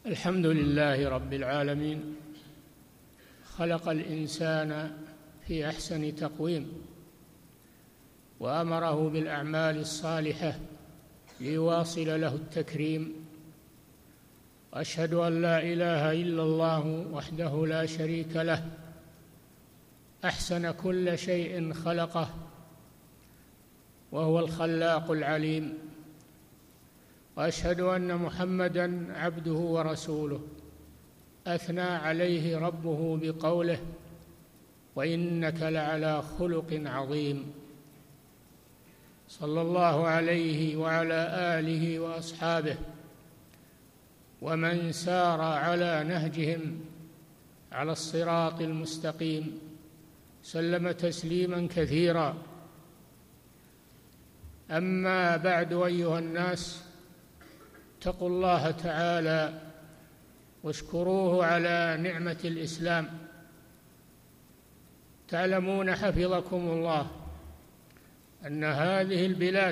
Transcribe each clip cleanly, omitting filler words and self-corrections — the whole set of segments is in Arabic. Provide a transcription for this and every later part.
الحمد لله رب العالمين، خلق الإنسان في أحسن تقويم، وأمره بالأعمال الصالحة ليواصل له التكريم. وأشهد أن لا إله إلا الله وحده لا شريك له، أحسن كل شيء خلقه وهو الخلاق العليم. وأشهد أن محمدًا عبده ورسوله، أثنى عليه ربه بقوله: وإنك لعلى خلق عظيم. صلى الله عليه وعلى آله وأصحابه ومن سار على نهجهم على الصراط المستقيم، سلم تسليماً كثيراً. أما بعد، أيها الناس، اتقوا الله تعالى واشكروه على نعمة الإسلام. تعلمون حفظكم الله أن هذه البلاد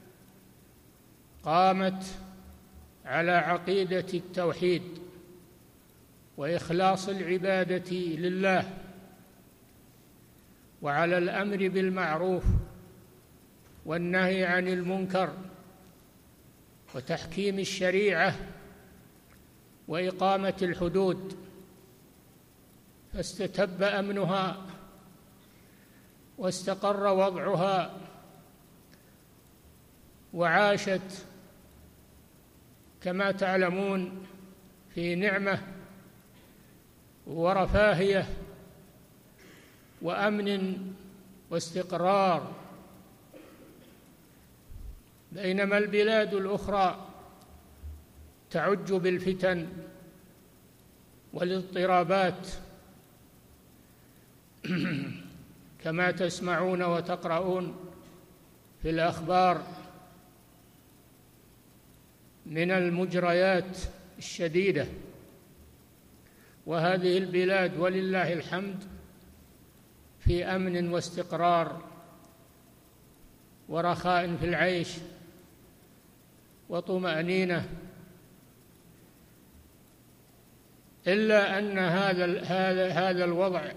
قامت على عقيدة التوحيد وإخلاص العبادة لله، وعلى الأمر بالمعروف والنهي عن المنكر وتحكيم الشريعة وإقامة الحدود، فاستتب أمنها واستقر وضعها، وعاشت كما تعلمون في نعمة ورفاهية وأمن واستقرار، بينما البلاد الأخرى تعج بالفتن والاضطرابات كما تسمعون وتقرؤون في الأخبار من المجريات الشديدة. وهذه البلاد ولله الحمد في أمن واستقرار ورخاء في العيش وطمأنينة، إلا أن هذا الوضع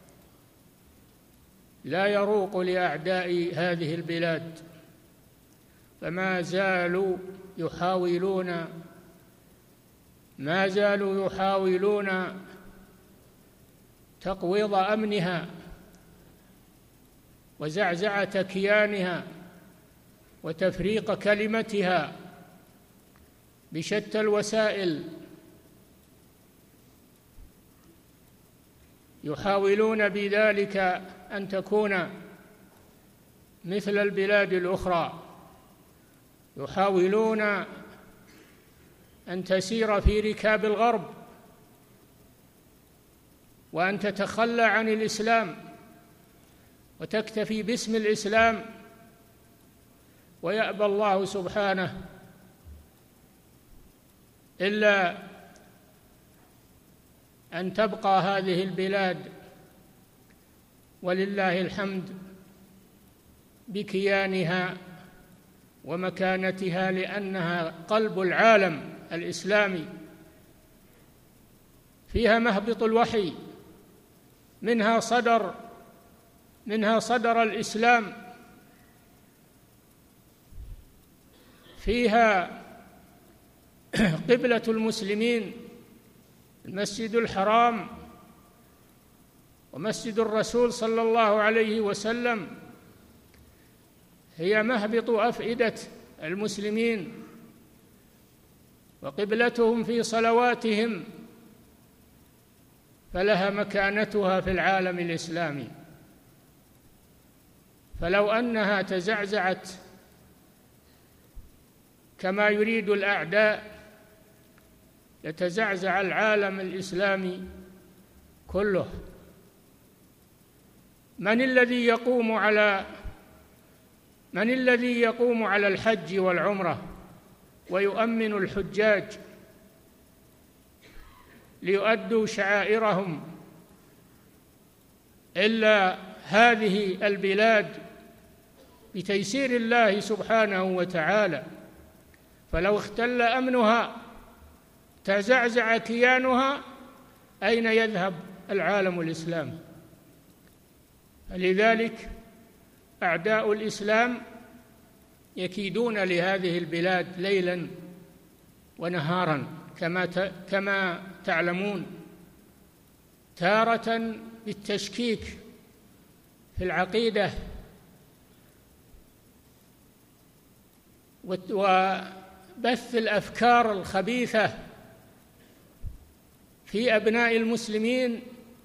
لا يروق لأعداء هذه البلاد، فما زالوا يحاولون تقويض أمنها وزعزعة كيانها وتفريق كلمتها بشتى الوسائل. يحاولون بذلك أن تكون مثل البلاد الأخرى، يحاولون أن تسير في ركاب الغرب وأن تتخلى عن الإسلام وتكتفي باسم الإسلام، ويأبى الله سبحانه إلا أن تبقى هذه البلاد ولله الحمد بكيانها ومكانتها، لأنها قلب العالم الإسلامي، فيها مهبط الوحي، منها صدر الإسلام، فيها قبلة المسلمين، المسجد الحرام ومسجد الرسول صلى الله عليه وسلم، هي مهبط أفئدة المسلمين وقبلتهم في صلواتهم، فلها مكانتها في العالم الإسلامي. فلو أنها تزعزعت كما يريد الأعداء يتزعزع العالم الإسلامي كله. من الذي يقوم على الحج والعمرة ويؤمن الحجاج ليؤدوا شعائرهم إلا هذه البلاد بتيسير الله سبحانه وتعالى؟ فلو اختل أمنها تزعزع كيانها أين يذهب العالم الإسلامي؟ لذلك أعداء الإسلام يكيدون لهذه البلاد ليلا ونهارا كما تعلمون، تارة بالتشكيك في العقيدة وبث الأفكار الخبيثة في أبناء المسلمين،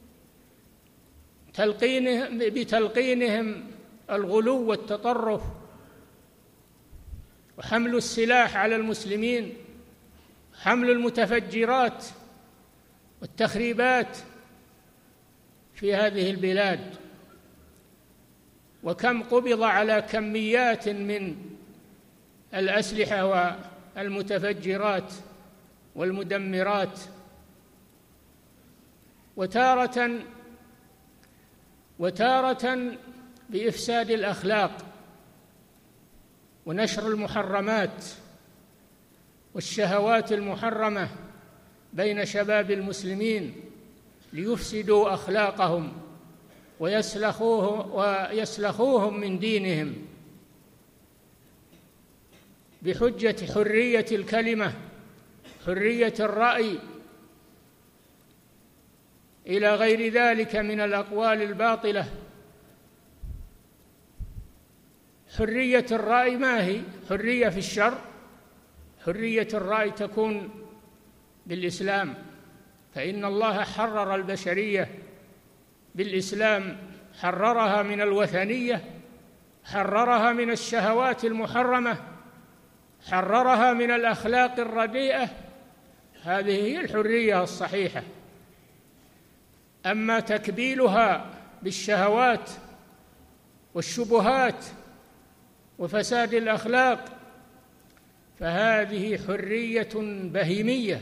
بتلقينهم الغلو والتطرف وحمل السلاح على المسلمين، حمل المتفجرات والتخريبات في هذه البلاد. وكم قبض على كميات من الأسلحة والمتفجرات والمدمرات. وتارة بإفساد الأخلاق ونشر المحرمات والشهوات المحرمة بين شباب المسلمين ليفسدوا أخلاقهم ويسلخوهم من دينهم بحجة حرية الكلمة، حرية الرأي، إلى غير ذلك من الأقوال الباطلة. حرية الرأي ما هي حرية في الشرع؟ حرية الرأي تكون بالإسلام، فإن الله حرر البشرية بالإسلام، حررها من الوثنية، حررها من الشهوات المحرمة، حررها من الأخلاق الرديئة. هذه هي الحرية الصحيحة. أما تكبيلها بالشهوات والشبهات وفساد الأخلاق فهذه حرية بهيمية،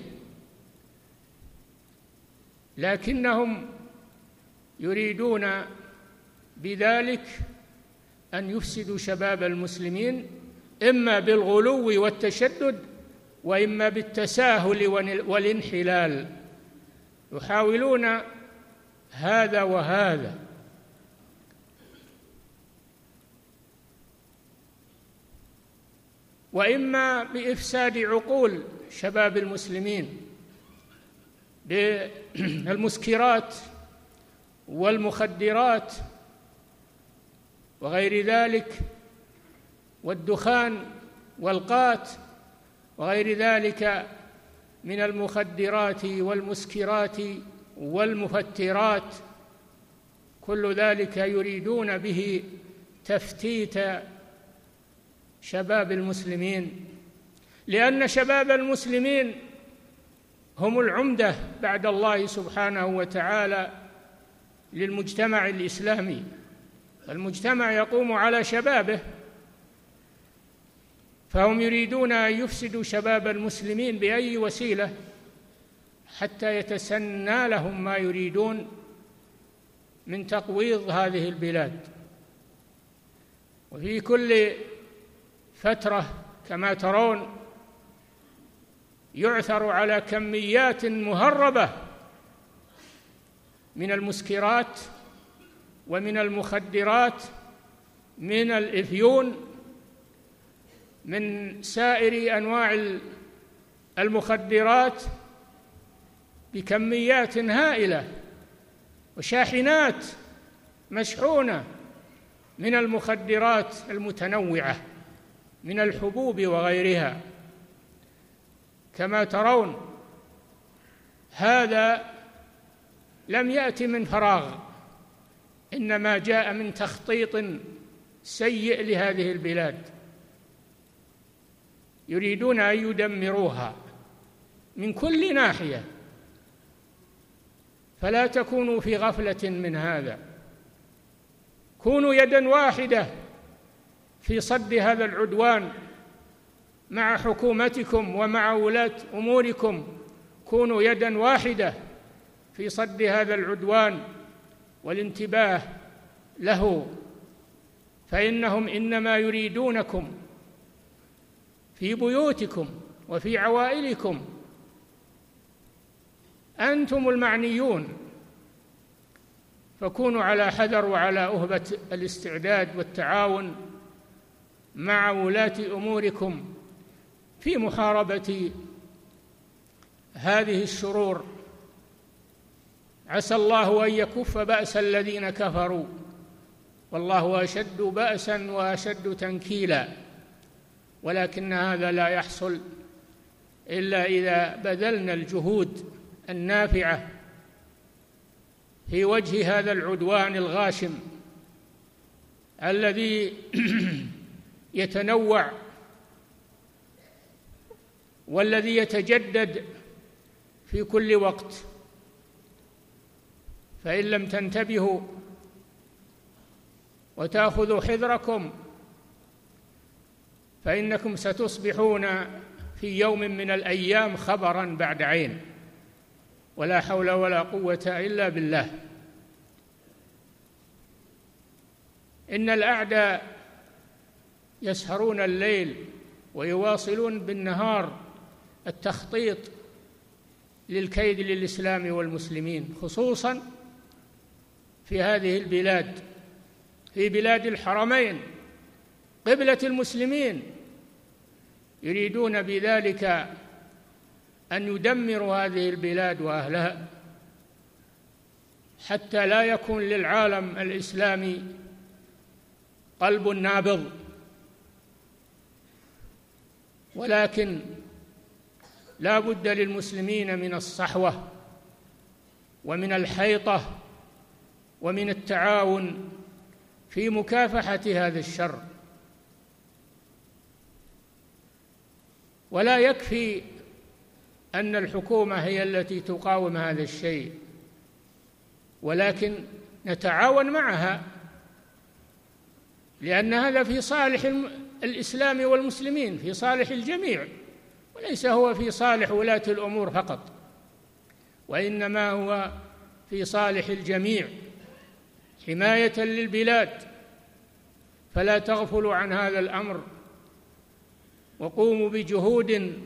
لكنهم يريدون بذلك أن يفسدوا شباب المسلمين، إما بالغلو والتشدد وإما بالتساهل والانحلال، يحاولون هذا وهذا. وإما بإفساد عقول شباب المسلمين بالمسكرات والمخدرات وغير ذلك، والدخان والقات وغير ذلك من المخدرات والمسكرات والمفترات، كل ذلك يريدون به تفتيت شباب المسلمين، لأن شباب المسلمين هم العمدة بعد الله سبحانه وتعالى للمجتمع الإسلامي. المجتمع يقوم على شبابه، فهم يريدون أن يفسدوا شباب المسلمين بأي وسيلة حتى يتسنى لهم ما يريدون من تقويض هذه البلاد. وفي كل فترة كما ترون يعثر على كميات مهربة من المسكرات ومن المخدرات، من الإفيون، من سائر أنواع المخدرات بكميات هائلة، وشاحنات مشحونة من المخدرات المتنوعة من الحبوب وغيرها. كما ترون هذا لم يأتي من فراغ، إنما جاء من تخطيط سيء لهذه البلاد، يريدون أن يدمروها من كل ناحية، فلا تكونوا في غفلة من هذا، كونوا يدا واحدة في صد هذا العدوان مع حكومتكم ومع ولاة أموركم، كونوا يدا واحدة في صد هذا العدوان والانتباه له، فإنهم إنما يريدونكم في بيوتكم وفي عوائلكم أنتم المعنيون، فكونوا على حذر وعلى أهبة الاستعداد والتعاون مع ولاة أموركم في محاربة هذه الشرور. عسى الله أن يكف بأس الذين كفروا والله أشد بأسا وأشد تنكيلا، ولكن هذا لا يحصل إلا إذا بذلنا الجهود النافعة في وجه هذا العدوان الغاشم الذي يتنوع والذي يتجدد في كل وقت. فإن لم تنتبهوا وتأخذوا حذركم فإنكم ستصبحون في يوم من الأيام خبرا بعد عين، ولا حول ولا قوة إلا بالله. إن الأعداء يسهرون الليل ويواصلون بالنهار التخطيط للكيد للإسلام والمسلمين، خصوصا في هذه البلاد، في بلاد الحرمين قبلة المسلمين. يريدون بذلك أن يدمروا هذه البلاد وأهلها حتى لا يكون للعالم الإسلامي قلب نابض. ولكن لا بد للمسلمين من الصحوة ومن الحيطة ومن التعاون في مكافحة هذا الشر. ولا يكفي أن الحكومة هي التي تقاوم هذا الشيء، ولكن نتعاون معها، لأن هذا في صالح الإسلام والمسلمين، في صالح الجميع، وليس هو في صالح ولاة الأمور فقط، وإنما هو في صالح الجميع حماية للبلاد. فلا تغفلوا عن هذا الأمر، وقوموا بجهود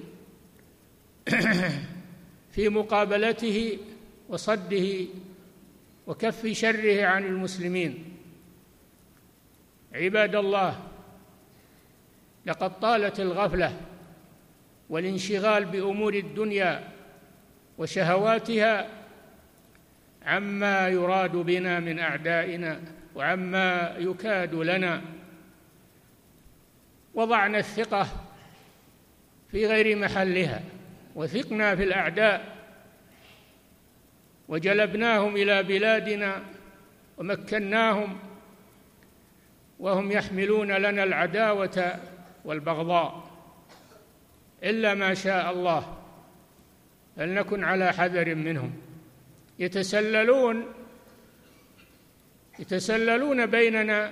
في مقابلته وصده وكف شره عن المسلمين. عباد الله، لقد طالت الغفلة والانشغال بأمور الدنيا وشهواتها عما يراد بنا من أعدائنا وعما يكاد لنا. وضعنا الثقة في غير محلها، وثقنا في الأعداء وجلبناهم إلى بلادنا ومكناهم، وهم يحملون لنا العداوة والبغضاء إلا ما شاء الله، فلنكن على حذر منهم. يتسللون بيننا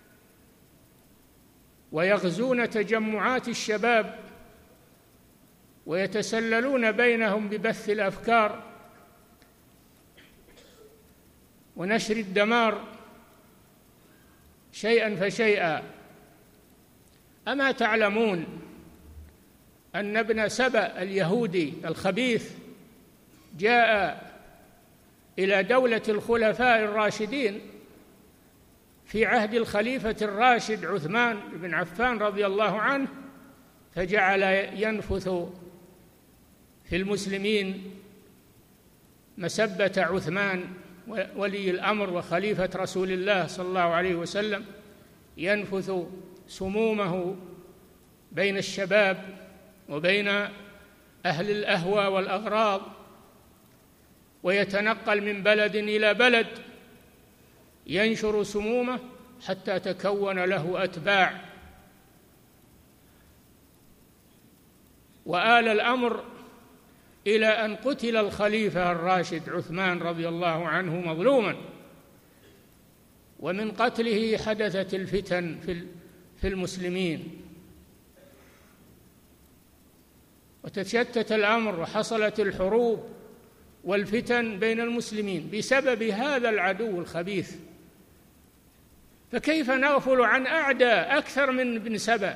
ويغزون تجمعات الشباب، ويتسللون بينهم ببث الأفكار ونشر الدمار شيئا فشيئا. أما تعلمون أن ابن سبأ اليهودي الخبيث جاء إلى دولة الخلفاء الراشدين في عهد الخليفة الراشد عثمان بن عفان رضي الله عنه، فجعل ينفث في المسلمين مسبة عثمان ولي الأمر وخليفة رسول الله صلى الله عليه وسلم، ينفث سمومه بين الشباب وبين أهل الأهوى والأغراض، ويتنقل من بلد إلى بلد ينشر سمومه حتى تكون له أتباع. وآل الأمر إلى أن قتل الخليفة الراشد عثمان رضي الله عنه مظلوما، ومن قتله حدثت الفتن في المسلمين، وتشتت الأمر، وحصلت الحروب والفتن بين المسلمين بسبب هذا العدو الخبيث. فكيف نغفل عن أعداء أكثر من ابن سبأ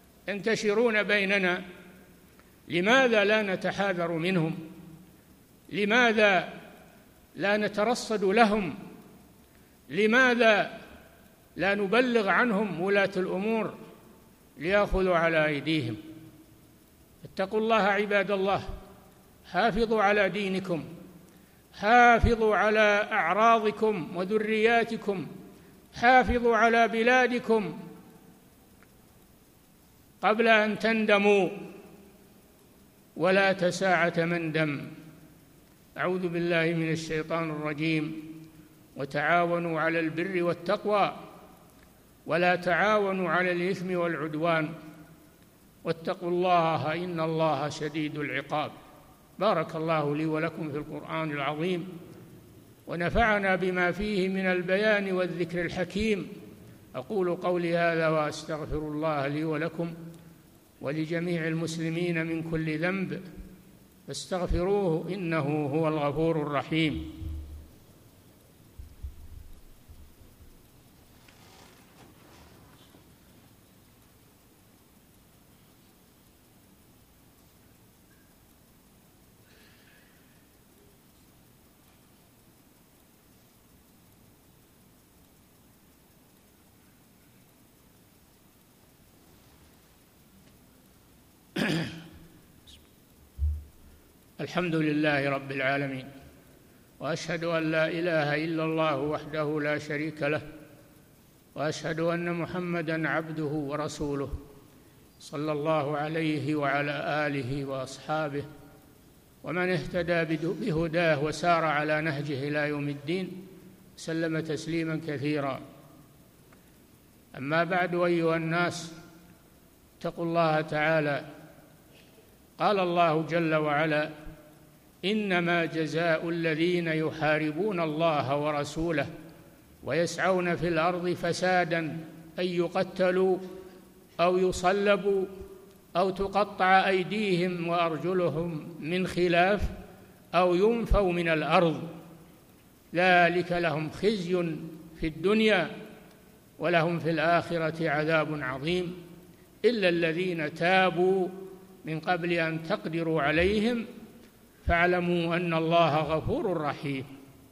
ينتشرون بيننا؟ لماذا لا نتحاذر منهم؟ لماذا لا نترصد لهم؟ لماذا لا نبلغ عنهم ولاة الأمور ليأخذوا على أيديهم؟ اتقوا الله عباد الله، حافظوا على دينكم، حافظوا على أعراضكم وذرياتكم، حافظوا على بلادكم قبل أن تندموا ولا تساعة مندم. أعوذ بالله من الشيطان الرجيم. وتعاونوا على البر والتقوى ولا تعاونوا على الإثم والعدوان واتقوا الله إن الله شديد العقاب. بارك الله لي ولكم في القرآن العظيم، ونفعنا بما فيه من البيان والذكر الحكيم. أقول قولي هذا وأستغفر الله لي ولكم ولجميع المسلمين من كل ذنب، فاستغفروه إنه هو الغفور الرحيم. الحمد لله رب العالمين، وأشهد أن لا إله إلا الله وحده لا شريك له، وأشهد أن محمدًا عبده ورسوله صلى الله عليه وعلى آله وأصحابه ومن اهتدى بهداه وسار على نهجه إلى يوم الدين، سلم تسليمًا كثيرا. أما بعد، أيها الناس، اتقوا الله تعالى. قال الله جل وعلا: إنما جزاء الذين يحاربون الله ورسوله ويسعون في الأرض فسادا أن يقتلوا أو يصلبوا أو تقطع أيديهم وأرجلهم من خلاف أو ينفوا من الأرض، ذلك لهم خزي في الدنيا ولهم في الآخرة عذاب عظيم، إلا الذين تابوا من قبل أن تقدروا عليهم فاعلموا أن الله غفور رحيم.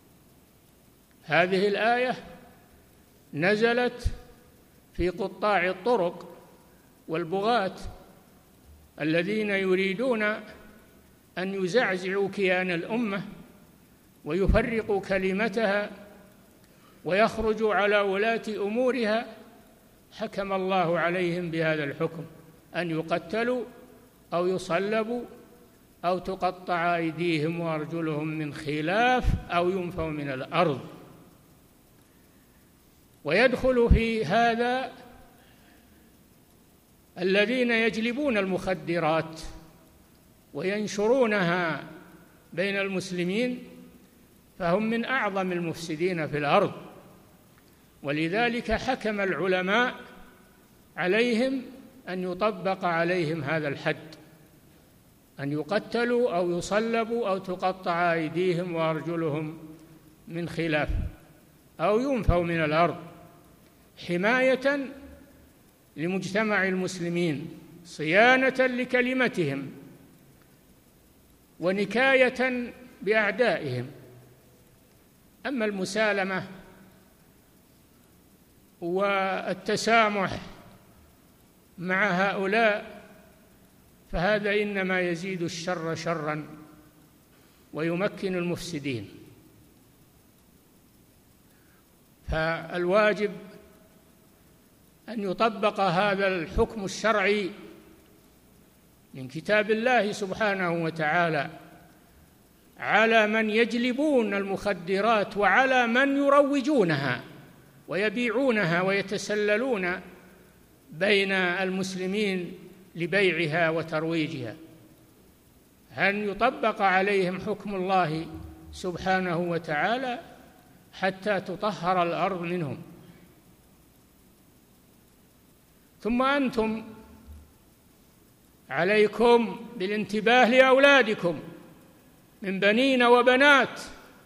هذه الآية نزلت في قطاع الطرق والبغاة الذين يريدون أن يزعزعوا كيان الأمة ويفرقوا كلمتها ويخرجوا على ولاة أمورها. حكم الله عليهم بهذا الحكم: أن يقتلوا أو يصلبوا أو تقطع أيديهم وأرجلهم من خلاف أو ينفوا من الأرض. ويدخل في هذا الذين يجلبون المخدرات وينشرونها بين المسلمين، فهم من أعظم المفسدين في الأرض. ولذلك حكم العلماء عليهم أن يطبق عليهم هذا الحد، أن يقتلوا أو يصلبوا أو تقطع أيديهم وأرجلهم من خلاف أو ينفوا من الأرض، حماية لمجتمع المسلمين، صيانة لكلمتهم، ونكاية بأعدائهم. أما المسالمة والتسامح مع هؤلاء فهذا إنما يزيد الشر شرًا ويمكن المفسدين. فالواجب أن يطبق هذا الحكم الشرعي من كتاب الله سبحانه وتعالى على من يجلبون المخدرات وعلى من يروجونها ويبيعونها ويتسللون بين المسلمين لبيعها وترويجها، أن يطبق عليهم حكم الله سبحانه وتعالى حتى تطهر الأرض منهم. ثم أنتم عليكم بالانتباه لأولادكم من بنين وبنات،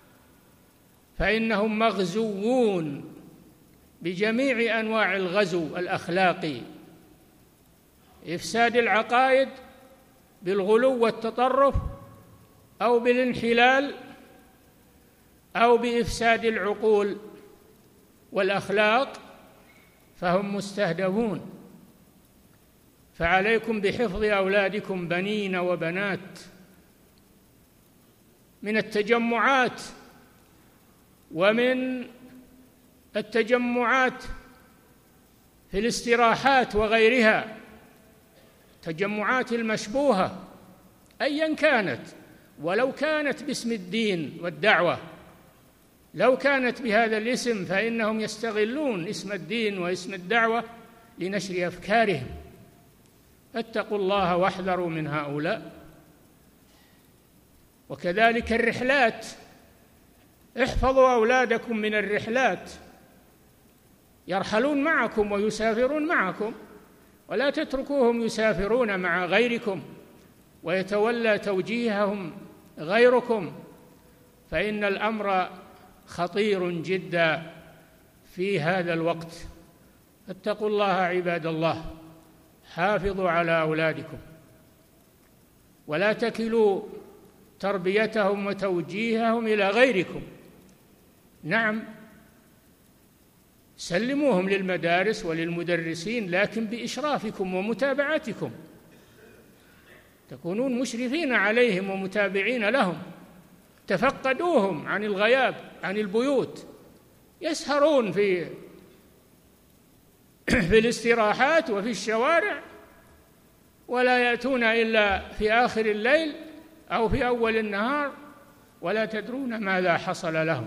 فإنهم مغزوون بجميع أنواع الغزو الأخلاقي، إفساد العقائد بالغلو والتطرف أو بالانحلال أو بإفساد العقول والأخلاق فهم مستهدفون. فعليكم بحفظ أولادكم بنين وبنات من التجمعات، ومن التجمعات في الاستراحات وغيرها، التجمعات المشبوهة أيا كانت، ولو كانت باسم الدين والدعوة، لو كانت بهذا الاسم فإنهم يستغلون اسم الدين واسم الدعوة لنشر أفكارهم. فاتقوا الله واحذروا من هؤلاء. وكذلك الرحلات، احفظوا أولادكم من الرحلات، يرحلون معكم ويسافرون معكم، ولا تتركوهم يسافرون مع غيركم ويتولى توجيههم غيركم، فإن الأمر خطير جدا في هذا الوقت. اتقوا الله عباد الله، حافظوا على أولادكم، ولا تكلوا تربيتهم وتوجيههم إلى غيركم. نعم، سلموهم للمدارس وللمدرسين، لكن بإشرافكم ومتابعتكم، تكونون مشرفين عليهم ومتابعين لهم. تفقدوهم عن الغياب، عن البيوت، يسهرون في الاستراحات وفي الشوارع، ولا يأتون إلا في آخر الليل أو في أول النهار، ولا تدرون ماذا حصل لهم.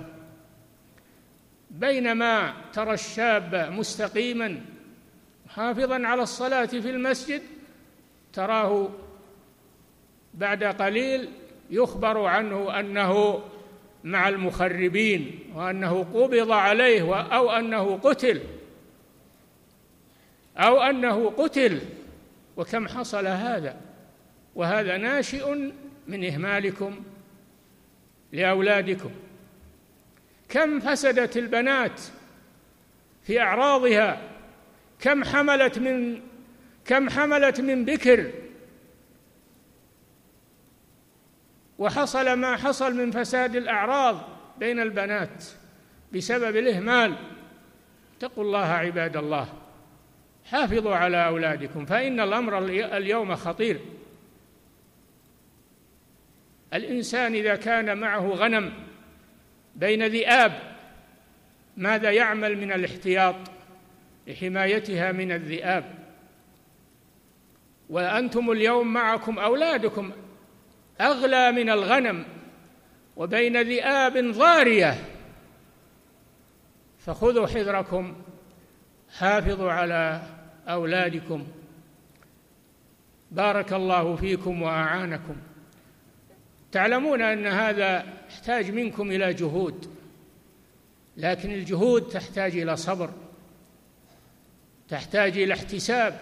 بينما ترى الشاب مستقيما حافظا على الصلاة في المسجد، تراه بعد قليل يخبر عنه أنه مع المخربين، وأنه قبض عليه، أو أنه قتل. وكم حصل هذا، وهذا ناشئ من إهمالكم لأولادكم. كم فسدت البنات في أعراضها، كم حملت من بكر، وحصل ما حصل من فساد الأعراض بين البنات بسبب الإهمال. اتقوا الله عباد الله، حافظوا على أولادكم، فإن الأمر اليوم خطير. الإنسان إذا كان معه غنم بين ذئاب، ماذا يعمل من الاحتياط لحمايتها من الذئاب؟ وأنتم اليوم معكم أولادكم أغلى من الغنم وبين ذئاب ضارية، فخذوا حذركم، حافظوا على أولادكم. بارك الله فيكم وأعانكم. تعلمون أن هذا يحتاج منكم إلى جهود، لكن الجهود تحتاج إلى صبر، تحتاج إلى احتساب،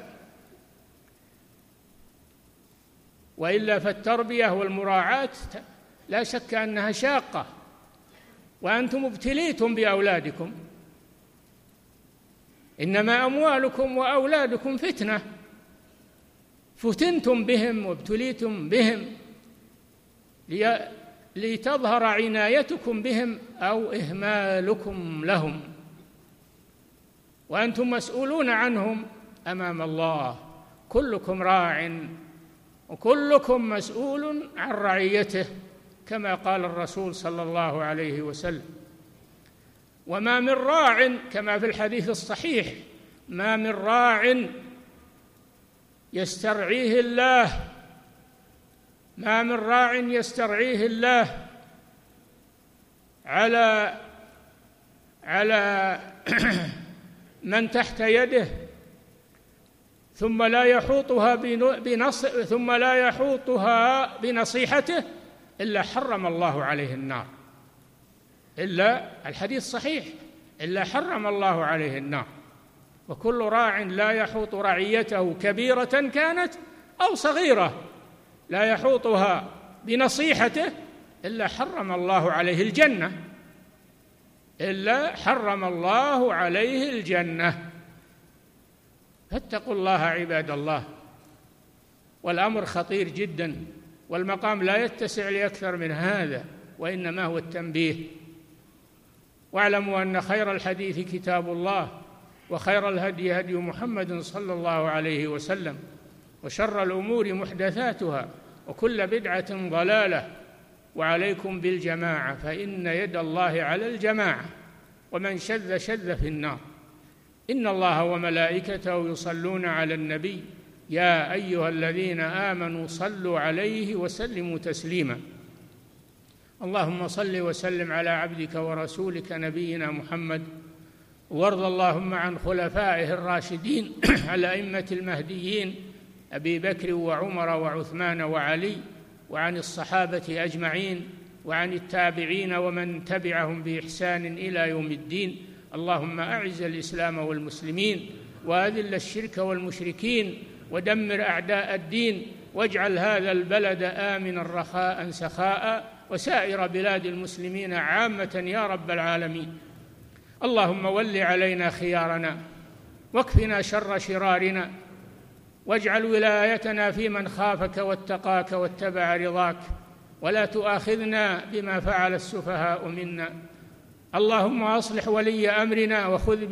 وإلا فالتربية والمراعاة لا شك أنها شاقة. وأنتم ابتليتم بأولادكم، إنما أموالكم وأولادكم فتنة، فتنتم بهم وابتليتم بهم لتظهر عنايتكم بهم أو إهمالكم لهم، وأنتم مسؤولون عنهم أمام الله. كلكم راع وكلكم مسؤول عن رعيته، كما قال الرسول صلى الله عليه وسلم. وما من راع، كما في الحديث الصحيح، ما من راع يسترعيه الله، ما من راع يسترعيه الله على من تحت يده ثم لا يحوطها بنصيحته إلا حرم الله عليه النار. إلا الحديث صحيح، إلا حرم الله عليه النار. وكل راع لا يحوط رعيته كبيرة كانت أو صغيرة، لا يحوطها بنصيحته إلا حرم الله عليه الجنة، إلا حرم الله عليه الجنة. فاتقوا الله عباد الله، والأمر خطير جدا. والمقام لا يتسع لأكثر من هذا، وإنما هو التنبيه. واعلموا أن خير الحديث كتاب الله، وخير الهدي هدي محمد صلى الله عليه وسلم، وشر الأمور محدثاتها، وكل بدعة ضلالة، وعليكم بالجماعة فإن يد الله على الجماعة، ومن شذ شذ في النار. إن الله وملائكته يصلون على النبي يا أيها الذين آمنوا صلوا عليه وسلموا تسليما. اللهم صل وسلم على عبدك ورسولك نبينا محمد، وارض اللهم عن خلفائه الراشدين الأئمة المهديين أبي بكر وعمر وعثمان وعلي، وعن الصحابة أجمعين، وعن التابعين ومن تبعهم بإحسان إلى يوم الدين. اللهم أعز الإسلام والمسلمين، وأذل الشرك والمشركين، ودمر أعداء الدين، واجعل هذا البلد آمنا رخاء سخاء، وسائر بلاد المسلمين عامة يا رب العالمين. اللهم ول علينا خيارنا، واكفنا شر شرارنا، واجعل ولايتنا في من خافك واتقاك واتبع رضاك، ولا تؤاخذنا بما فعل السفهاء منا. اللهم أصلح ولي أمرنا، وخذ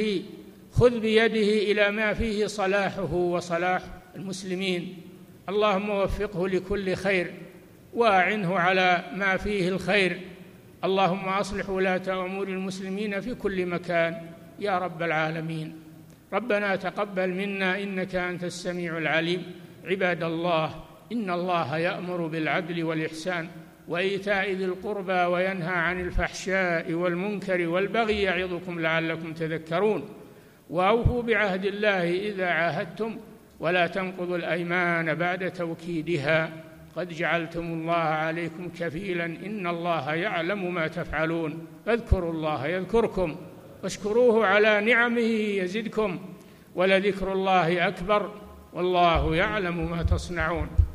بيده إلى ما فيه صلاحه وصلاح المسلمين. اللهم وفقه لكل خير، وأعنه على ما فيه الخير. اللهم أصلح ولاة أمور المسلمين في كل مكان يا رب العالمين. ربنا تقبل منا إنك أنت السميع العليم. عباد الله، إن الله يأمر بالعدل والإحسان وإيتاء ذي القربى، وينهى عن الفحشاء والمنكر والبغي، يعظكم لعلكم تذكرون. وأوفوا بعهد الله إذا عاهدتم، ولا تنقضوا الأيمان بعد توكيدها، قد جعلتم الله عليكم كفيلا، إن الله يعلم ما تفعلون. فاذكروا الله يذكركم، واشكروه على نعمه يزدكم، ولذكر الله أكبر، والله يعلم ما تصنعون.